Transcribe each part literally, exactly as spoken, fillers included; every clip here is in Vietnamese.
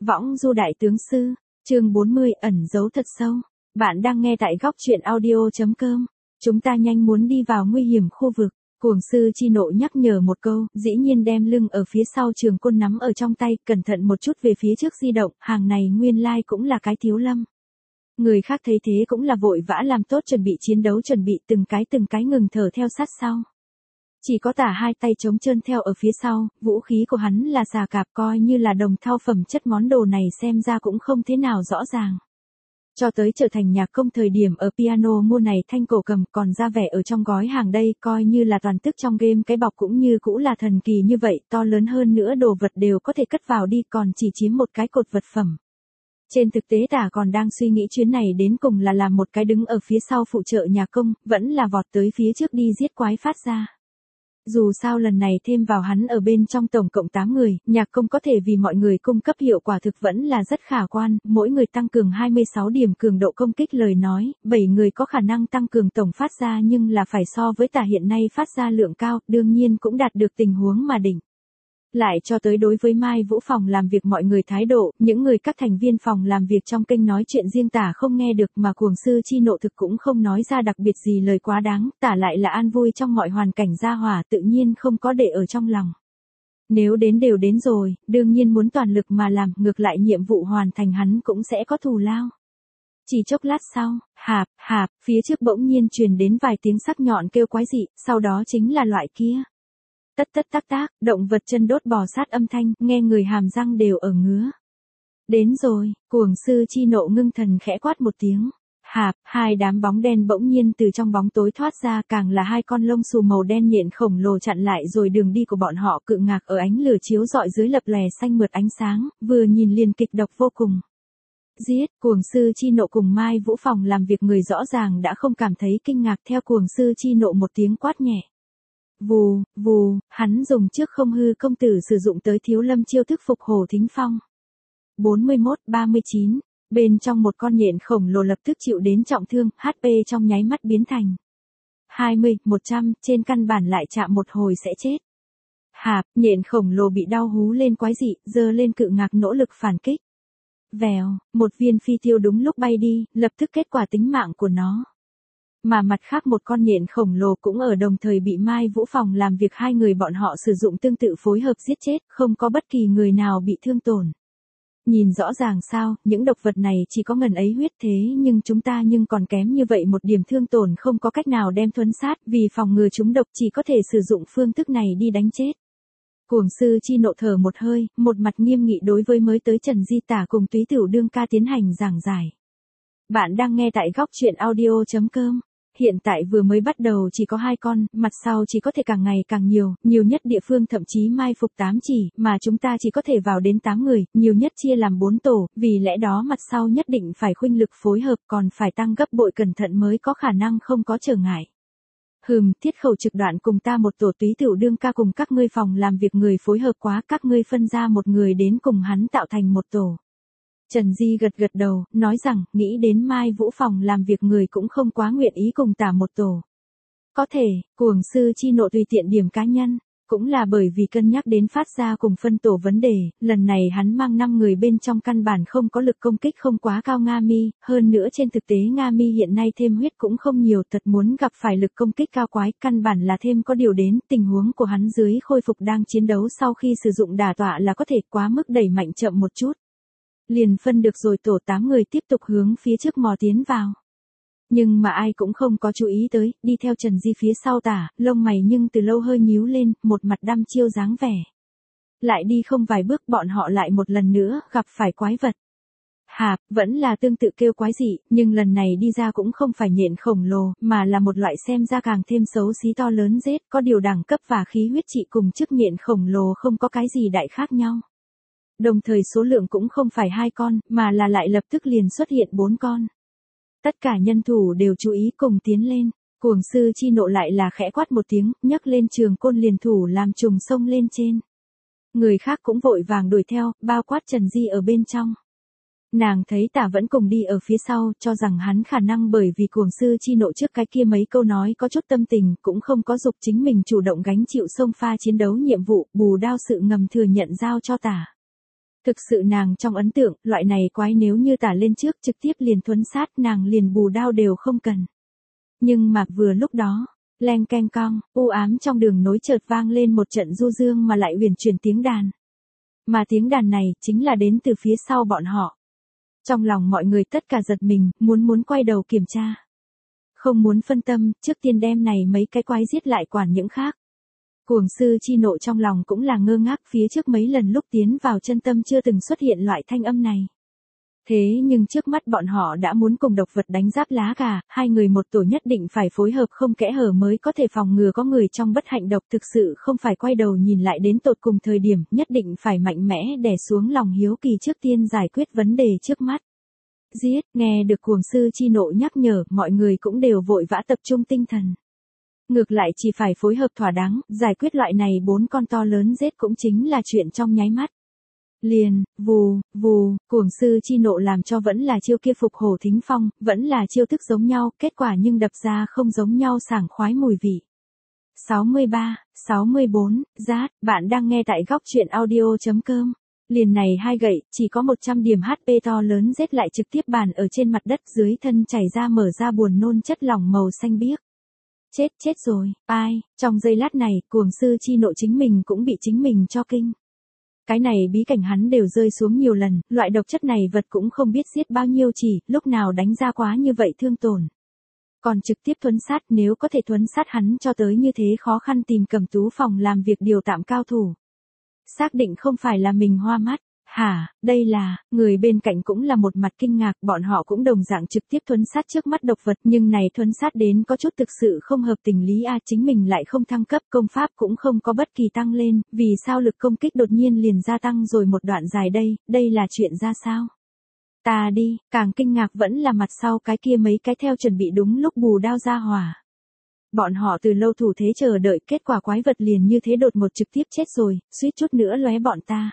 Võng du đại tướng sư, chương bốn mươi, ẩn giấu thật sâu. Bạn đang nghe tại góc truyện audio.com. Chúng ta nhanh muốn đi vào nguy hiểm khu vực. Cuồng sư chi nộ nhắc nhở một câu, dĩ nhiên đem lưng ở phía sau trường côn nắm ở trong tay, cẩn thận một chút về phía trước di động, hàng này nguyên lai cũng là cái Thiếu Lâm. Người khác thấy thế cũng là vội vã làm tốt chuẩn bị chiến đấu, chuẩn bị từng cái từng cái ngừng thở theo sát sau. Chỉ có tả hai tay trống trơn theo ở phía sau, vũ khí của hắn là xà cạp, coi như là đồng thau phẩm chất, món đồ này xem ra cũng không thế nào rõ ràng. Cho tới trở thành nhạc công thời điểm ở piano mua này thanh cổ cầm còn ra vẻ ở trong gói hàng đây, coi như là toàn tức trong game, cái bọc cũng như cũ là thần kỳ như vậy, to lớn hơn nữa đồ vật đều có thể cất vào đi, còn chỉ chiếm một cái cột vật phẩm. Trên thực tế tả còn đang suy nghĩ chuyến này đến cùng là làm một cái đứng ở phía sau phụ trợ nhạc công, vẫn là vọt tới phía trước đi giết quái phát ra. Dù sao lần này thêm vào hắn ở bên trong tổng cộng tám người, nhạc công có thể vì mọi người cung cấp hiệu quả thực vẫn là rất khả quan, mỗi người tăng cường hai mươi sáu điểm cường độ công kích, lời nói, bảy người có khả năng tăng cường tổng phát ra, nhưng là phải so với tả hiện nay phát ra lượng cao, đương nhiên cũng đạt được tình huống mà đỉnh. Lại cho tới đối với Mai Vũ phòng làm việc mọi người thái độ, những người các thành viên phòng làm việc trong kênh nói chuyện riêng tả không nghe được, mà cuồng sư chi nộ thực cũng không nói ra đặc biệt gì lời quá đáng, tả lại là an vui trong mọi hoàn cảnh gia hỏa, tự nhiên không có để ở trong lòng. Nếu đến đều đến rồi, đương nhiên muốn toàn lực mà làm, ngược lại nhiệm vụ hoàn thành hắn cũng sẽ có thù lao. Chỉ chốc lát sau, hạp, hạp, phía trước bỗng nhiên truyền đến vài tiếng sắc nhọn kêu quái dị, sau đó chính là loại kia. Tất tất tác tác, động vật chân đốt bò sát âm thanh, nghe người hàm răng đều ở ngứa. Đến rồi, cuồng sư chi nộ ngưng thần khẽ quát một tiếng. Hạp, hai đám bóng đen bỗng nhiên từ trong bóng tối thoát ra, càng là hai con lông xù màu đen nhện khổng lồ chặn lại rồi đường đi của bọn họ, cự ngạc ở ánh lửa chiếu rọi dưới lập lè xanh mượt ánh sáng, vừa nhìn liền kịch độc vô cùng. Giết, cuồng sư chi nộ cùng Mai Vũ phòng làm việc người rõ ràng đã không cảm thấy kinh ngạc, theo cuồng sư chi nộ một tiếng quát nhẹ. Vù, vù, hắn dùng trước không hư công tử sử dụng tới Thiếu Lâm chiêu thức phục hổ thính phong. bốn mươi mốt ba mươi chín, bên trong một con nhện khổng lồ lập tức chịu đến trọng thương, hát pê trong nháy mắt biến thành hai mươi, một trăm, trên căn bản lại chạm một hồi sẽ chết. Hạp, nhện khổng lồ bị đau hú lên quái dị, giơ lên cự ngạc nỗ lực phản kích. Vèo, một viên phi tiêu đúng lúc bay đi, lập tức kết quả tính mạng của nó. Mà mặt khác một con nhện khổng lồ cũng ở đồng thời bị Mai Vũ phòng làm việc hai người bọn họ sử dụng tương tự phối hợp giết chết, không có bất kỳ người nào bị thương tổn. Nhìn rõ ràng sao, những độc vật này chỉ có ngần ấy huyết, thế nhưng chúng ta nhưng còn kém như vậy một điểm thương tổn, không có cách nào đem thuấn sát, vì phòng ngừa chúng độc chỉ có thể sử dụng phương thức này đi đánh chết. Cuồng sư chi nộ thở một hơi, một mặt nghiêm nghị đối với mới tới Trần Di Tả cùng Túy Tửu Đương ca tiến hành giảng giải. Bạn đang nghe tại góc truyện audio.com. Hiện tại vừa mới bắt đầu chỉ có hai con, mặt sau chỉ có thể càng ngày càng nhiều, nhiều nhất địa phương thậm chí mai phục tám chỉ, mà chúng ta chỉ có thể vào đến tám người, nhiều nhất chia làm bốn tổ, vì lẽ đó mặt sau nhất định phải khuynh lực phối hợp, còn phải tăng gấp bội cẩn thận mới có khả năng không có trở ngại. Hừm, Thiết Khẩu trực đoạn cùng ta một tổ, Túy Tửu Đương ca cùng các ngươi phòng làm việc người phối hợp quá, các ngươi phân ra một người đến cùng hắn tạo thành một tổ. Trần Di gật gật đầu, nói rằng, nghĩ đến Mai Vũ phòng làm việc người cũng không quá nguyện ý cùng tả một tổ. Có thể, cuồng sư chi nộ tùy tiện điểm cá nhân, cũng là bởi vì cân nhắc đến phát ra cùng phân tổ vấn đề, lần này hắn mang năm người bên trong căn bản không có lực công kích không quá cao Nga Mi, hơn nữa trên thực tế Nga Mi hiện nay thêm huyết cũng không nhiều, thật muốn gặp phải lực công kích cao quái, căn bản là thêm có điều đến, tình huống của hắn dưới khôi phục đang chiến đấu sau khi sử dụng đả tọa là có thể quá mức đẩy mạnh chậm một chút. Liền phân được rồi tổ tám người tiếp tục hướng phía trước mò tiến vào. Nhưng mà ai cũng không có chú ý tới, đi theo Trần Di phía sau tả, lông mày nhưng từ lâu hơi nhíu lên, một mặt đăm chiêu dáng vẻ. Lại đi không vài bước bọn họ lại một lần nữa gặp phải quái vật. Hạp, vẫn là tương tự kêu quái dị, nhưng lần này đi ra cũng không phải nhện khổng lồ, mà là một loại xem ra càng thêm xấu xí to lớn rết, có điều đẳng cấp và khí huyết trị cùng trước nhện khổng lồ không có cái gì đại khác nhau. Đồng thời số lượng cũng không phải hai con, mà là lại lập tức liền xuất hiện bốn con. Tất cả nhân thủ đều chú ý cùng tiến lên, cuồng sư chi nộ lại là khẽ quát một tiếng, nhấc lên trường côn liền thủ làm trùng sông lên trên. Người khác cũng vội vàng đuổi theo, bao quát Trần Di ở bên trong. Nàng thấy tả vẫn cùng đi ở phía sau, cho rằng hắn khả năng bởi vì cuồng sư chi nộ trước cái kia mấy câu nói có chút tâm tình, cũng không có dục chính mình chủ động gánh chịu xông pha chiến đấu nhiệm vụ, bù đao sự ngầm thừa nhận giao cho tả. Thực sự nàng trong ấn tượng, loại này quái nếu như tả lên trước trực tiếp liền thuấn sát nàng liền bù đao đều không cần. Nhưng mà vừa lúc đó, leng keng cong, u ám trong đường nối chợt vang lên một trận du dương mà lại huyền chuyển tiếng đàn. Mà tiếng đàn này chính là đến từ phía sau bọn họ. Trong lòng mọi người tất cả giật mình, muốn muốn quay đầu kiểm tra. Không muốn phân tâm, trước tiên đem này mấy cái quái giết lại quản những khác. Cuồng sư chi nộ trong lòng cũng là ngơ ngác, phía trước mấy lần lúc tiến vào chân tâm chưa từng xuất hiện loại thanh âm này. Thế nhưng trước mắt bọn họ đã muốn cùng độc vật đánh giáp lá gà, hai người một tổ nhất định phải phối hợp không kẽ hở mới có thể phòng ngừa có người trong bất hạnh độc, thực sự không phải quay đầu nhìn lại đến tột cùng thời điểm, nhất định phải mạnh mẽ đè xuống lòng hiếu kỳ trước tiên giải quyết vấn đề trước mắt. Giết, nghe được cuồng sư chi nộ nhắc nhở, mọi người cũng đều vội vã tập trung tinh thần. Ngược lại chỉ phải phối hợp thỏa đáng, giải quyết loại này bốn con to lớn giết cũng chính là chuyện trong nháy mắt. Liền, vù, vù, cuồng sư chi nộ làm cho vẫn là chiêu kia phục hổ thính phong, vẫn là chiêu thức giống nhau, kết quả nhưng đập ra không giống nhau sảng khoái mùi vị. sáu mươi ba, sáu mươi bốn, Rát, bạn đang nghe tại góc truyện audio.com. Liền này hai gậy, chỉ có một trăm điểm hát pê to lớn giết lại trực tiếp bàn ở trên mặt đất, dưới thân chảy ra mở ra buồn nôn chất lỏng màu xanh biếc. Chết chết rồi, ai, trong giây lát này, cuồng sư chi nộ chính mình cũng bị chính mình cho kinh. Cái này bí cảnh hắn đều rơi xuống nhiều lần, loại độc chất này vật cũng không biết giết bao nhiêu chỉ, lúc nào đánh ra quá như vậy thương tổn. Còn trực tiếp thuấn sát, nếu có thể thuấn sát hắn cho tới như thế khó khăn tìm Cẩm Tú phòng làm việc điều tạm cao thủ. Xác định không phải là mình hoa mắt. Hả, đây là, người bên cạnh cũng là một mặt kinh ngạc, bọn họ cũng đồng dạng trực tiếp thuấn sát trước mắt độc vật, nhưng này thuấn sát đến có chút thực sự không hợp tình lý a, chính mình lại không thăng cấp, công pháp cũng không có bất kỳ tăng lên, vì sao lực công kích đột nhiên liền gia tăng rồi một đoạn dài đây, đây là chuyện ra sao? Ta đi, càng kinh ngạc vẫn là mặt sau cái kia mấy cái theo chuẩn bị đúng lúc bù đao ra hỏa. Bọn họ từ lâu thủ thế chờ đợi, kết quả quái vật liền như thế đột ngột trực tiếp chết rồi, suýt chút nữa lóe bọn ta.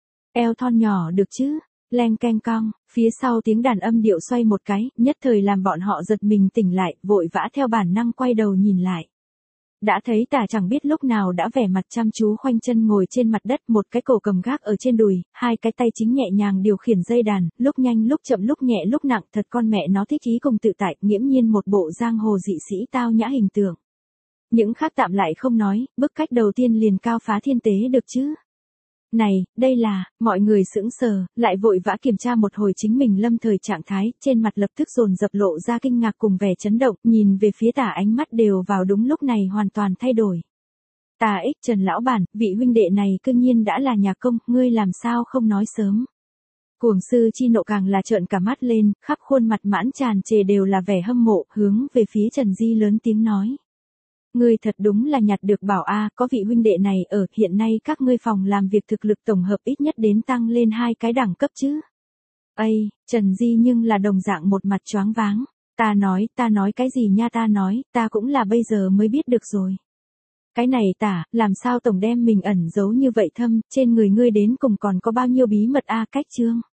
Eo thon nhỏ được chứ, leng keng cong, phía sau tiếng đàn âm điệu xoay một cái, nhất thời làm bọn họ giật mình tỉnh lại, vội vã theo bản năng quay đầu nhìn lại. Đã thấy tả chẳng biết lúc nào đã vẻ mặt chăm chú khoanh chân ngồi trên mặt đất, một cái cổ cầm gác ở trên đùi, hai cái tay chính nhẹ nhàng điều khiển dây đàn, lúc nhanh lúc chậm lúc nhẹ lúc nặng, thật con mẹ nó thích ý cùng tự tại, nghiễm nhiên một bộ giang hồ dị sĩ tao nhã hình tượng. Những khác tạm lại không nói, bức cách đầu tiên liền cao phá thiên tế được chứ. Này, đây là, mọi người sững sờ, lại vội vã kiểm tra một hồi chính mình lâm thời trạng thái, trên mặt lập tức dồn dập lộ ra kinh ngạc cùng vẻ chấn động, nhìn về phía tả ánh mắt đều vào đúng lúc này hoàn toàn thay đổi. Tà ích Trần lão bản, vị huynh đệ này cư nhiên đã là nhà công, ngươi làm sao không nói sớm. Cuồng sư chi nộ càng là trợn cả mắt lên, khắp khuôn mặt mãn tràn trề đều là vẻ hâm mộ, hướng về phía Trần Di lớn tiếng nói. Ngươi thật đúng là nhặt được bảo a, có vị huynh đệ này ở, hiện nay các ngươi phòng làm việc thực lực tổng hợp ít nhất đến tăng lên hai cái đẳng cấp chứ. Ây, Trần Di nhưng là đồng dạng một mặt choáng váng. Ta nói, ta nói cái gì nha, ta nói, ta cũng là bây giờ mới biết được rồi. Cái này tả, làm sao tổng đem mình ẩn giấu như vậy thâm, trên người ngươi đến cùng còn có bao nhiêu bí mật a, cách chương.